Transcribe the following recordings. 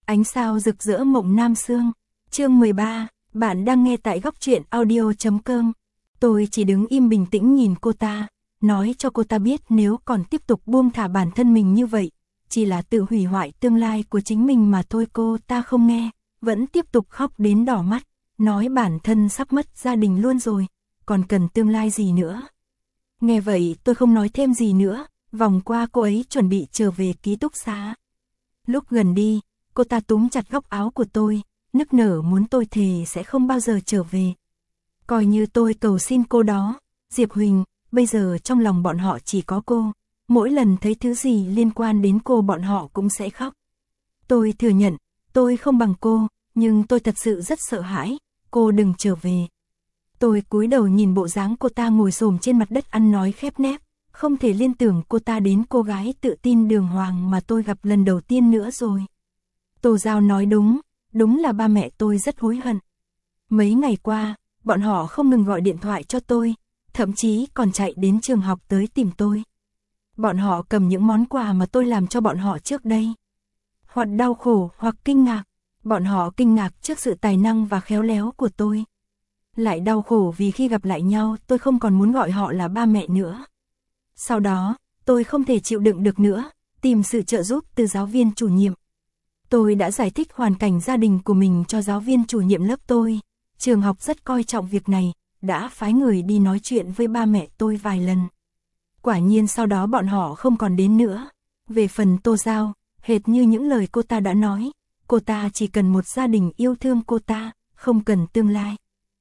Ánh sao rực rỡ mộng Nam Sương. Chương 13, bạn đang nghe tại góc truyện audio.com. Tôi chỉ đứng im bình tĩnh nhìn cô ta, nói cho cô ta biết nếu còn tiếp tục buông thả bản thân mình như vậy, chỉ là tự hủy hoại tương lai của chính mình mà thôi. Cô ta không nghe, vẫn tiếp tục khóc đến đỏ mắt, nói bản thân sắp mất gia đình luôn rồi, còn cần tương lai gì nữa. Nghe vậy tôi không nói thêm gì nữa, vòng qua cô ấy chuẩn bị trở về ký túc xá. Lúc gần đi, cô ta túm chặt góc áo của tôi, nức nở muốn tôi thề sẽ không bao giờ trở về. Coi như tôi cầu xin cô đó, Diệp Huỳnh, bây giờ trong lòng bọn họ chỉ có cô, mỗi lần thấy thứ gì liên quan đến cô bọn họ cũng sẽ khóc. Tôi thừa nhận, tôi không bằng cô, nhưng tôi thật sự rất sợ hãi, cô đừng trở về. Tôi cúi đầu nhìn bộ dáng cô ta ngồi xổm trên mặt đất ăn nói khép nép, không thể liên tưởng cô ta đến cô gái tự tin đường hoàng mà tôi gặp lần đầu tiên nữa rồi. Tô Giao nói đúng là ba mẹ tôi rất hối hận. Mấy ngày qua, bọn họ không ngừng gọi điện thoại cho tôi, thậm chí còn chạy đến trường học tới tìm tôi. Bọn họ cầm những món quà mà tôi làm cho bọn họ trước đây. Hoặc đau khổ hoặc kinh ngạc, bọn họ kinh ngạc trước sự tài năng và khéo léo của tôi. Lại đau khổ vì khi gặp lại nhau tôi không còn muốn gọi họ là ba mẹ nữa. Sau đó, tôi không thể chịu đựng được nữa, tìm sự trợ giúp từ giáo viên chủ nhiệm. Tôi đã giải thích hoàn cảnh gia đình của mình cho giáo viên chủ nhiệm lớp tôi. Trường học rất coi trọng việc này, đã phái người đi nói chuyện với ba mẹ tôi vài lần. Quả nhiên sau đó bọn họ không còn đến nữa. Về phần Tô Giao, hệt như những lời cô ta đã nói, cô ta chỉ cần một gia đình yêu thương cô ta, không cần tương lai.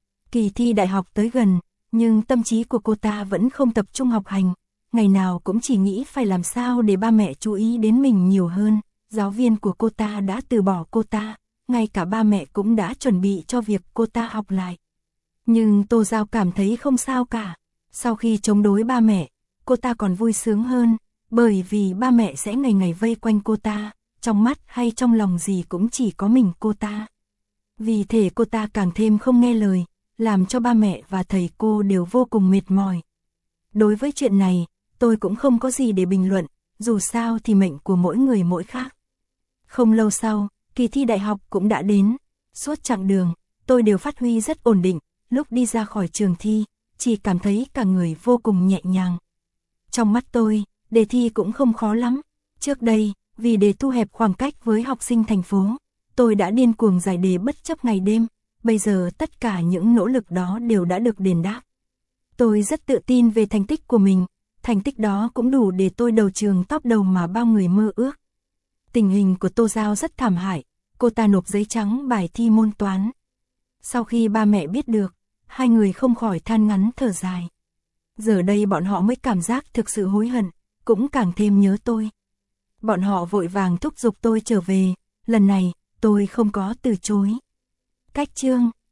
Kỳ thi đại học tới gần, nhưng tâm trí của cô ta vẫn không tập trung học hành, ngày nào cũng chỉ nghĩ phải làm sao để ba mẹ chú ý đến mình nhiều hơn. Giáo viên của cô ta đã từ bỏ cô ta, ngay cả ba mẹ cũng đã chuẩn bị cho việc cô ta học lại. Nhưng Tô Giao cảm thấy không sao cả. Sau khi chống đối ba mẹ, cô ta còn vui sướng hơn, bởi vì ba mẹ sẽ ngày ngày vây quanh cô ta, trong mắt hay trong lòng gì cũng chỉ có mình cô ta. Vì thế cô ta càng thêm không nghe lời, làm cho ba mẹ và thầy cô đều vô cùng mệt mỏi. Đối với chuyện này, tôi cũng không có gì để bình luận, dù sao thì mệnh của mỗi người mỗi khác. Không lâu sau, kỳ thi đại học cũng đã đến. Suốt chặng đường, tôi đều phát huy rất ổn định, lúc đi ra khỏi trường thi, chỉ cảm thấy cả người vô cùng nhẹ nhàng. Trong mắt tôi, đề thi cũng không khó lắm. Trước đây, vì để thu hẹp khoảng cách với học sinh thành phố, tôi đã điên cuồng giải đề bất chấp ngày đêm. Bây giờ tất cả những nỗ lực đó đều đã được đền đáp. Tôi rất tự tin về thành tích của mình, thành tích đó cũng đủ để tôi đầu trường top đầu mà bao người mơ ước. Tình hình của Tô Giao rất thảm hại, cô ta nộp giấy trắng bài thi môn toán. Sau khi ba mẹ biết được, hai người không khỏi than ngắn thở dài. Giờ đây bọn họ mới cảm giác thực sự hối hận, cũng càng thêm nhớ tôi. Bọn họ vội vàng thúc giục tôi trở về, lần này tôi không có từ chối. Cách chương